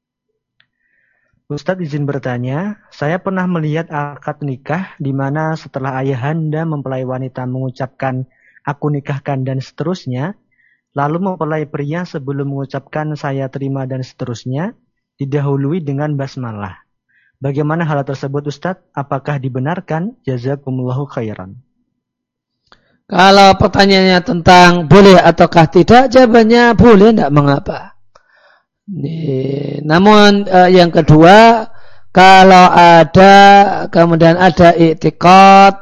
Ustadz izin bertanya, saya pernah melihat akad nikah di mana setelah ayahanda mempelai wanita mengucapkan aku nikahkan dan seterusnya, lalu mempelai pria sebelum mengucapkan saya terima dan seterusnya, didahului dengan basmalah. Bagaimana hal tersebut Ustadz? Apakah dibenarkan? Jazakumullahu khairan. Kalau pertanyaannya tentang boleh ataukah tidak, jawabannya boleh, tidak mengapa. Namun eh, yang kedua, kalau ada kemudian ada i'tiqad,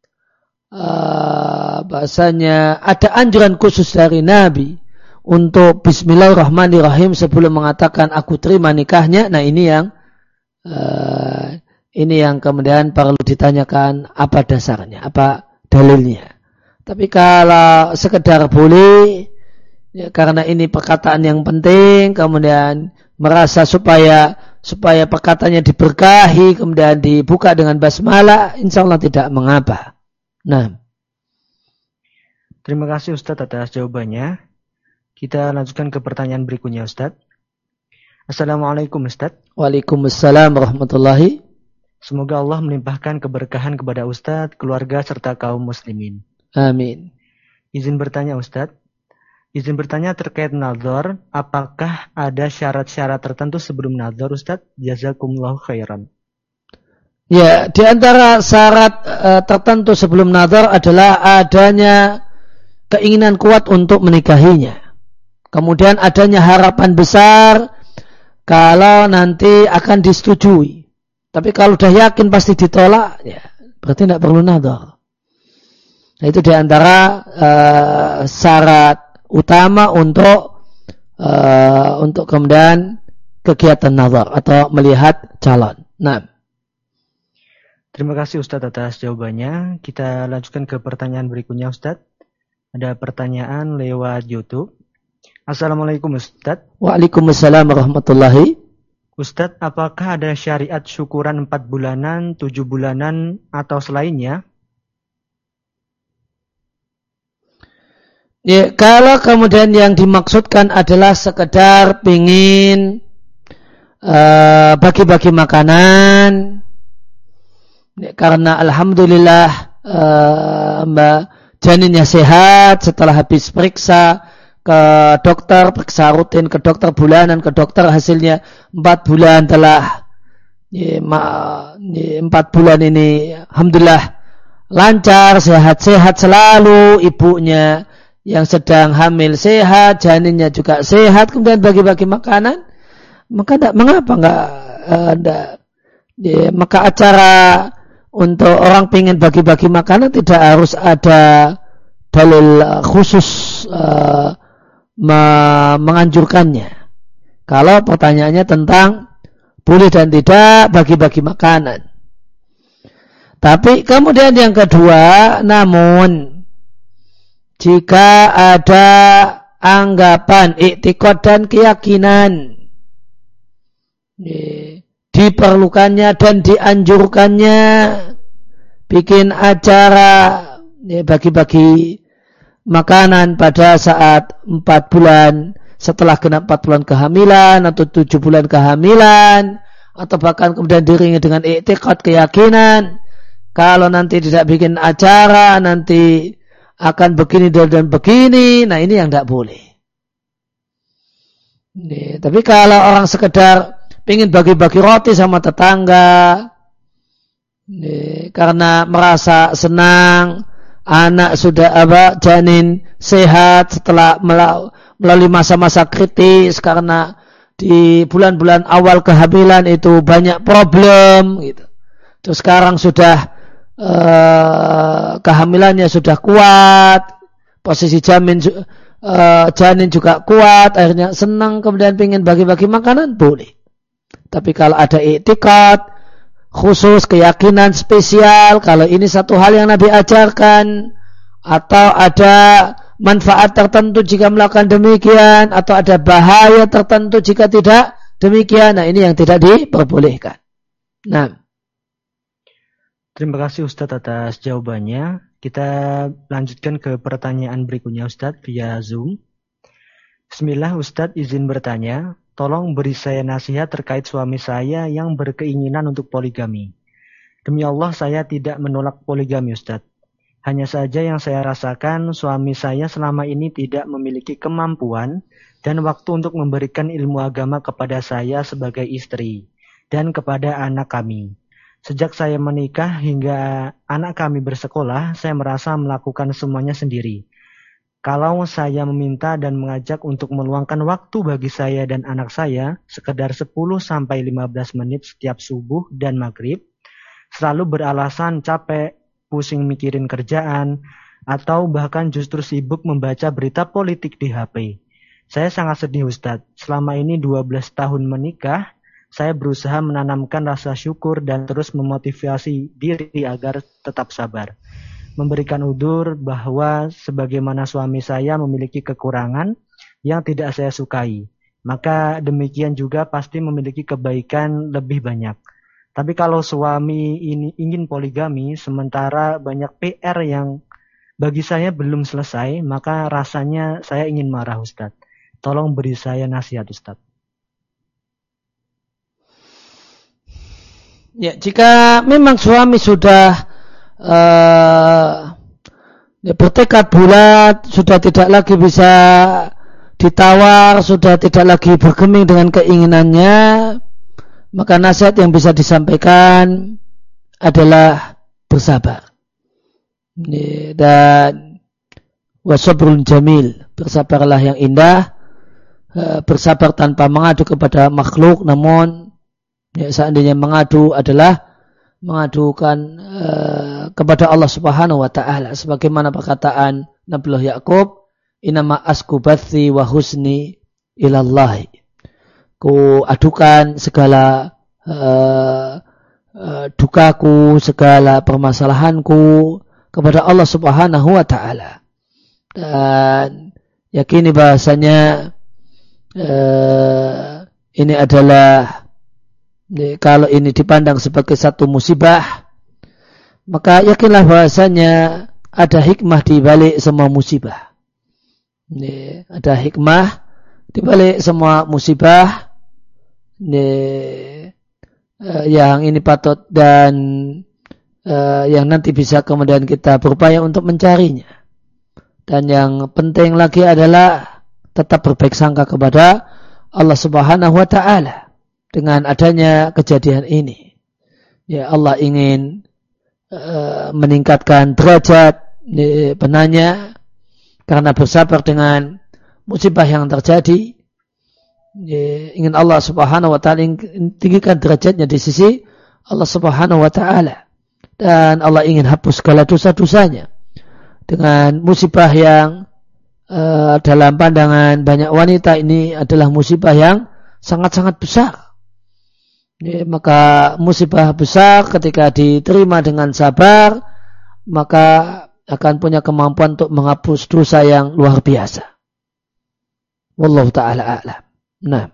eh, bahasanya ada anjuran khusus dari Nabi untuk Bismillahirrahmanirrahim sebelum mengatakan aku terima nikahnya. Nah, ini yang uh, ini yang kemudian perlu ditanyakan apa dasarnya, apa dalilnya. Tapi kalau sekedar boleh, ya, karena ini perkataan yang penting, kemudian merasa supaya supaya perkataannya diberkahi, kemudian dibuka dengan basmalah, insya Allah tidak mengapa. Nah, terima kasih Ustadz atas jawabannya. Kita lanjutkan ke pertanyaan berikutnya, Ustadz. Assalamualaikum, Ustadz. Waalaikumsalam warahmatullahi. Semoga Allah melimpahkan keberkahan kepada Ustadz, keluarga, serta kaum muslimin. Amin. Izin bertanya, Ustadz. Izin bertanya terkait nazar, apakah ada syarat-syarat tertentu sebelum nazar, Ustadz? Jazakumullahu khairan. Ya, di antara syarat uh, tertentu sebelum nazar adalah adanya keinginan kuat untuk menikahinya. Kemudian adanya harapan besar kalau nanti akan disetujui. Tapi kalau sudah yakin pasti ditolak, ya berarti tidak perlu nazar. Nah, itu di antara uh, syarat utama untuk uh, untuk kemudian kegiatan nazar atau melihat calon. Nah, terima kasih Ustadz atas jawabannya. Kita lanjutkan ke pertanyaan berikutnya, Ustadz. Ada pertanyaan lewat YouTube. Assalamualaikum Ustadz. Waalaikumsalam warahmatullahi. Ustadz, apakah ada syariat syukuran empat bulanan, tujuh bulanan, atau selainnya? Ya, kalau kemudian yang dimaksudkan adalah sekedar pingin uh, bagi-bagi makanan, ya, karena alhamdulillah uh, Mbak janinnya sehat setelah habis periksa ke dokter, periksa rutin ke dokter bulanan, ke dokter hasilnya empat bulan telah ya, ma, ya, empat bulan ini alhamdulillah lancar, sehat-sehat selalu, ibunya yang sedang hamil sehat, janinnya juga sehat, kemudian bagi-bagi makanan, maka tidak mengapa enggak ada ya, maka acara untuk orang pengen bagi-bagi makanan tidak harus ada dalil khusus uh, menganjurkannya. Kalau pertanyaannya tentang boleh dan tidak bagi-bagi makanan. Tapi kemudian yang kedua, namun jika ada anggapan, iktikad dan keyakinan diperlukannya dan dianjurkannya bikin acara bagi-bagi makanan pada saat empat bulan setelah genap empat bulan kehamilan atau tujuh bulan kehamilan atau bahkan kemudian diringi dengan iktikad keyakinan kalau nanti tidak bikin acara nanti akan begini dan begini, nah ini yang tidak boleh. Nih, tapi kalau orang sekedar ingin bagi-bagi roti sama tetangga nih, karena merasa senang anak sudah apa janin sehat setelah melalui masa-masa kritis karena di bulan-bulan awal kehamilan itu banyak problem gitu. Terus sekarang sudah uh, kehamilannya sudah kuat, posisi janin uh, janin juga kuat, akhirnya senang kemudian ingin bagi-bagi makanan boleh. Tapi kalau ada iktikad khusus, keyakinan spesial, kalau ini satu hal yang Nabi ajarkan, atau ada manfaat tertentu jika melakukan demikian, atau ada bahaya tertentu jika tidak demikian, nah ini yang tidak diperbolehkan. Nah, terima kasih Ustadz atas jawabannya. Kita lanjutkan ke pertanyaan berikutnya Ustadz via Zoom. Bismillah Ustadz, izin bertanya. Tolong beri saya nasihat terkait suami saya yang berkeinginan untuk poligami. Demi Allah saya tidak menolak poligami Ustadz. Hanya saja yang saya rasakan suami saya selama ini tidak memiliki kemampuan dan waktu untuk memberikan ilmu agama kepada saya sebagai istri dan kepada anak kami. Sejak saya menikah hingga anak kami bersekolah, saya merasa melakukan semuanya sendiri. Kalau saya meminta dan mengajak untuk meluangkan waktu bagi saya dan anak saya sekedar sepuluh sampai lima belas menit setiap subuh dan maghrib, selalu beralasan capek, pusing mikirin kerjaan, atau bahkan justru sibuk membaca berita politik di H P. Saya sangat sedih Ustadz. Selama ini dua belas tahun menikah, saya berusaha menanamkan rasa syukur dan terus memotivasi diri agar tetap sabar. Memberikan udzur bahwa sebagaimana suami saya memiliki kekurangan yang tidak saya sukai, maka demikian juga pasti memiliki kebaikan lebih banyak. Tapi kalau suami ini ingin poligami sementara banyak P R yang bagi saya belum selesai, maka rasanya saya ingin marah Ustadz. Tolong beri saya nasihat Ustaz. Ya, jika memang suami sudah uh, bertekad bulat, sudah tidak lagi bisa ditawar, sudah tidak lagi bergeming dengan keinginannya, maka nasihat yang bisa disampaikan adalah bersabar. Dan wasabrun jamil, bersabarlah yang indah, bersabar tanpa mengadu kepada makhluk, namun ya, seandainya mengadu adalah mengadukan uh, kepada Allah Subhanahu wa taala, sebagaimana perkataan Nabiullah Yakub, "Innama asku bathi wa husni ilallahi." Ku adukan segala uh, uh, dukaku, segala permasalahanku kepada Allah Subhanahu wa taala. Dan yakini bahasanya uh, ini adalah, kalau ini dipandang sebagai satu musibah, maka yakinlah bahasanya ada hikmah di balik semua musibah. Ini, ada hikmah di balik semua musibah. Ini, uh, yang ini patut dan uh, yang nanti bisa kemudian kita berupaya untuk mencarinya. Dan yang penting lagi adalah tetap berbaik sangka kepada Allah Subhanahu wa taala. Dengan adanya kejadian ini, ya Allah ingin uh, meningkatkan derajat uh, penanya karena bersabar dengan musibah yang terjadi. Ya, ingin Allah Subhanahu wa taala tinggikan derajatnya di sisi Allah Subhanahu wa taala, dan Allah ingin hapus segala dosa-dosanya dengan musibah yang uh, dalam pandangan banyak wanita ini adalah musibah yang sangat-sangat besar. Ya, maka musibah besar ketika diterima dengan sabar, maka akan punya kemampuan untuk menghapus dosa yang luar biasa. Wallahu ta'ala a'lam. Nah.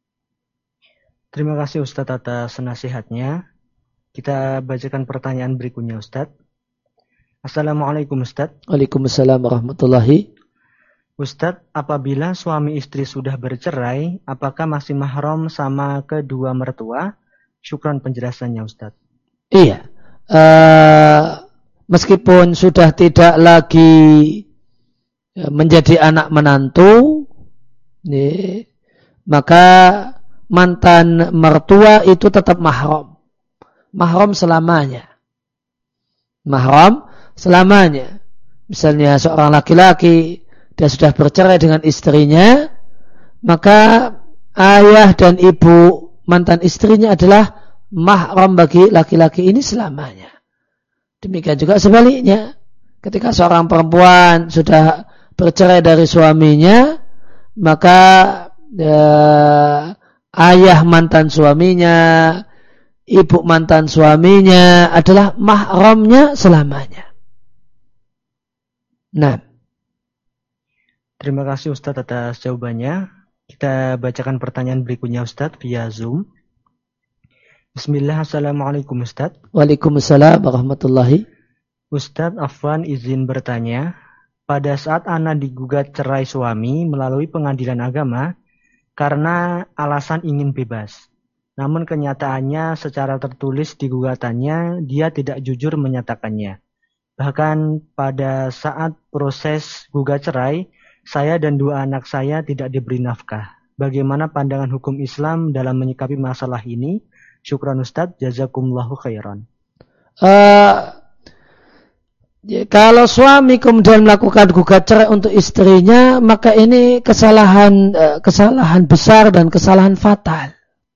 Terima kasih Ustaz atas nasihatnya. Kita bacakan pertanyaan berikutnya Ustaz. Assalamualaikum Ustaz. Waalaikumsalam warahmatullahi. Ustaz, apabila suami istri sudah bercerai, apakah masih mahram sama kedua mertua? Syukran penjelasannya Ustaz. Iya. Uh, meskipun sudah tidak lagi menjadi anak menantu, nih, maka mantan mertua itu tetap mahram. Mahram selamanya. Mahram selamanya. Misalnya seorang laki-laki, dia sudah bercerai dengan istrinya, maka ayah dan ibu mantan istrinya adalah mahram bagi laki-laki ini selamanya. Demikian juga sebaliknya, ketika seorang perempuan sudah bercerai dari suaminya, maka eh, ayah mantan suaminya, ibu mantan suaminya adalah mahramnya selamanya. Nah, terima kasih Ustaz atas jawabannya. Kita bacakan pertanyaan berikutnya Ustaz via Zoom. Bismillah, Assalamualaikum Ustaz. Waalaikumsalam warahmatullahi. Ustaz, Afwan izin bertanya. Pada saat Ana digugat cerai suami melalui pengadilan agama karena alasan ingin bebas. Namun kenyataannya secara tertulis di gugatannya dia tidak jujur menyatakannya. Bahkan pada saat proses gugat cerai, saya dan dua anak saya tidak diberi nafkah. Bagaimana pandangan hukum Islam dalam menyikapi masalah ini? Syukran Ustaz, jazakumullahu khairan. Uh, ya, kalau suami kemudian melakukan gugat cerai untuk istrinya, maka ini kesalahan uh, kesalahan besar dan kesalahan fatal.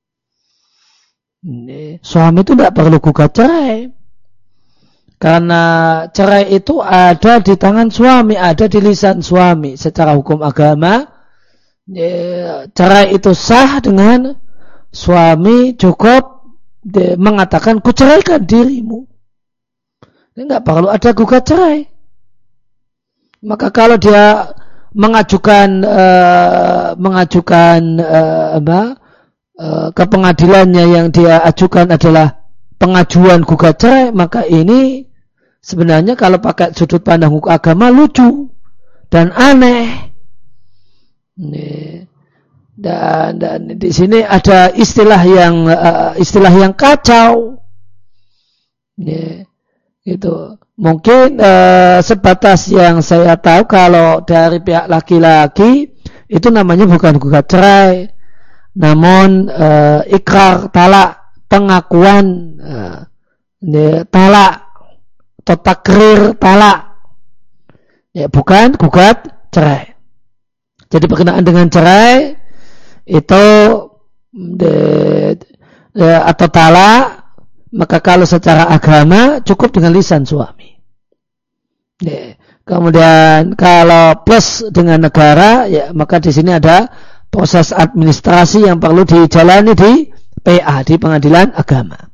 Ini, suami itu tidak perlu gugat cerai. Karena cerai itu ada di tangan suami, ada di lisan suami. Secara hukum agama, cerai itu sah dengan suami cukup mengatakan kuceraikan dirimu. Tidak perlu ada gugat cerai. Maka kalau dia mengajukan uh, mengajukan uh, apa, uh, ke pengadilannya yang dia ajukan adalah pengajuan gugat cerai, maka ini sebenarnya kalau pakai sudut pandang hukum agama lucu dan aneh. Dan, dan di sini ada istilah yang uh, istilah yang kacau. Ya, itu mungkin uh, sebatas yang saya tahu kalau dari pihak laki-laki itu namanya bukan gugat cerai, namun uh, ikrar talak, pengakuan uh, ya, talak atau takrir talak, ya bukan gugat cerai. Jadi berkenaan dengan cerai itu de, de, atau talak, maka kalau secara agama cukup dengan lisan suami. De, kemudian kalau plus dengan negara, ya maka di sini ada proses administrasi yang perlu dijalani di P A, di pengadilan agama.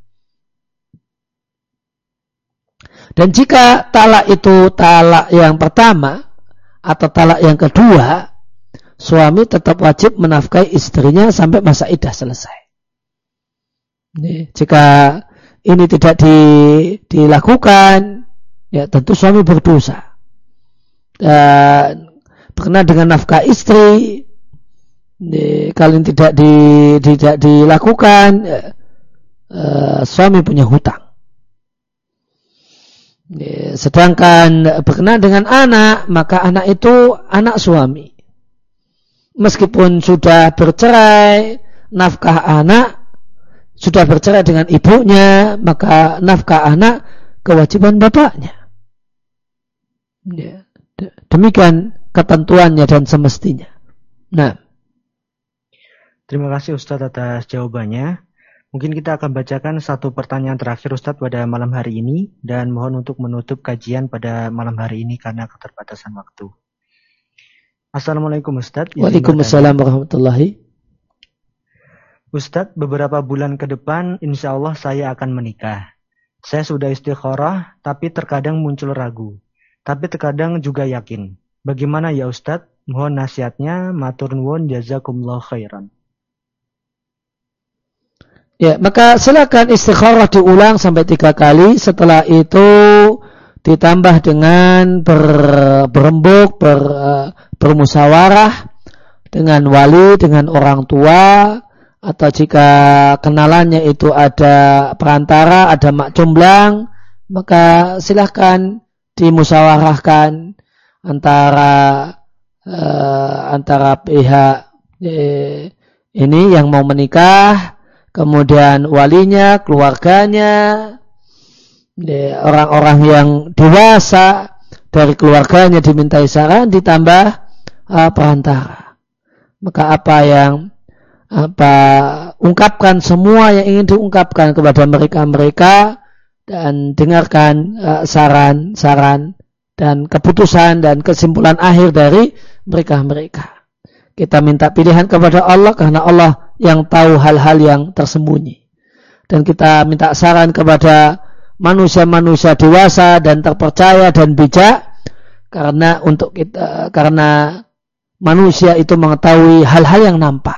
Dan jika talak itu talak yang pertama atau talak yang kedua, suami tetap wajib menafkahi istrinya sampai masa iddah selesai. Ini, jika ini tidak di, dilakukan, ya tentu suami berdosa. Dan berkenaan dengan nafkah istri, ini, kalau ini tidak, di, tidak dilakukan, ya, uh, suami punya hutang. Ini, sedangkan berkenaan dengan anak, maka anak itu anak suami. Meskipun sudah bercerai, nafkah anak sudah bercerai dengan ibunya, maka nafkah anak kewajiban bapaknya. Ya, demikian ketentuannya dan semestinya. Nah, terima kasih Ustadz atas jawabannya. Mungkin kita akan bacakan satu pertanyaan terakhir Ustadz pada malam hari ini, dan mohon untuk menutup kajian pada malam hari ini karena keterbatasan waktu. Assalamualaikum Ustadz. Waalaikumsalam warahmatullahi. Ustadz, beberapa bulan ke depan insya Allah saya akan menikah. Saya sudah istikharah, tapi terkadang muncul ragu. Tapi terkadang juga yakin. Bagaimana ya Ustadz? Mohon nasihatnya. Matur nuwun, jazakumullah khairan. Ya, maka silakan istikharah diulang sampai tiga kali. Setelah itu ditambah dengan ber, berembuk, ber, uh, bermusyawarah dengan wali, dengan orang tua, atau jika kenalannya itu ada perantara, ada mak comblang, maka silahkan dimusyawarahkan antara uh, antara pihak eh, ini yang mau menikah, kemudian walinya, keluarganya, orang-orang yang dewasa dari keluarganya dimintai saran, ditambah uh, perantara. Maka apa yang apa ungkapkan semua yang ingin diungkapkan kepada mereka-mereka dan dengarkan uh, saran-saran dan keputusan dan kesimpulan akhir dari mereka-mereka. Kita minta pilihan kepada Allah karena Allah yang tahu hal-hal yang tersembunyi. Dan kita minta saran kepada manusia-manusia dewasa dan terpercaya dan bijak karena untuk kita karena manusia itu mengetahui hal-hal yang nampak.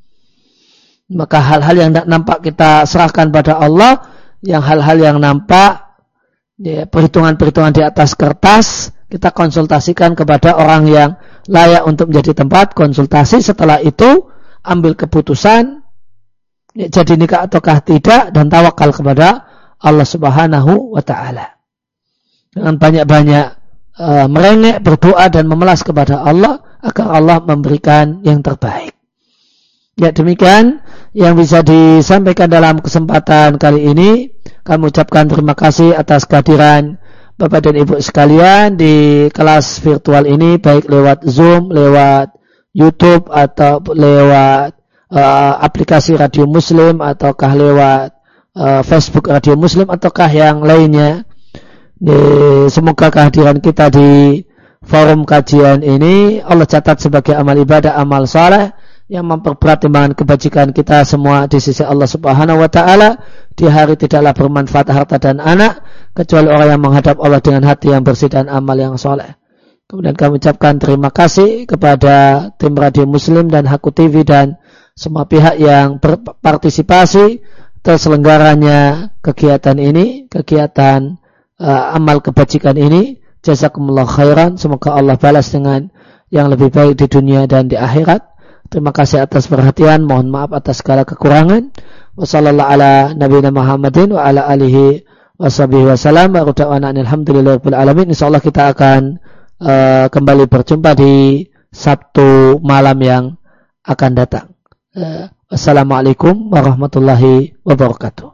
Maka hal-hal yang tidak nampak kita serahkan pada Allah, yang hal-hal yang nampak ya, perhitungan-perhitungan di atas kertas kita konsultasikan kepada orang yang layak untuk menjadi tempat konsultasi. Setelah itu ambil keputusan ya, jadi nikah ataukah tidak, dan tawakal kepada Allah Subhanahu wa ta'ala. Dengan banyak-banyak uh, merengek, berdoa dan memelas kepada Allah agar Allah memberikan yang terbaik. Ya, demikian yang bisa disampaikan dalam kesempatan kali ini. Kami ucapkan terima kasih atas kehadiran Bapak dan Ibu sekalian di kelas virtual ini, baik lewat Zoom, lewat YouTube, atau lewat uh, aplikasi Radio Muslim, ataukah lewat uh, Facebook Radio Muslim, ataukah yang lainnya. Di, semoga kehadiran kita di forum kajian ini Allah catat sebagai amal ibadah, amal saleh yang memperberat timbangan kebajikan kita semua di sisi Allah Subhanahu wa ta'ala. Di hari tidaklah bermanfaat harta dan anak kecuali orang yang menghadap Allah dengan hati yang bersih dan amal yang soleh. Kemudian kami ucapkan terima kasih kepada tim Radio Muslim dan Haku T V dan semua pihak yang berpartisipasi terselenggaranya kegiatan ini, kegiatan uh, amal kebajikan ini. Jazakumullah khairan. Semoga Allah balas dengan yang lebih baik di dunia dan di akhirat. Terima kasih atas perhatian, mohon maaf atas segala kekurangan. Wassallallahu ala nabiyina Muhammadin wa ala alihi washabihi wasallam. Wa da'wana alhamdulillahirabbil alamin. Insyaallah kita akan uh, kembali berjumpa di Sabtu malam yang akan datang. Uh, Wassalamualaikum warahmatullahi wabarakatuh.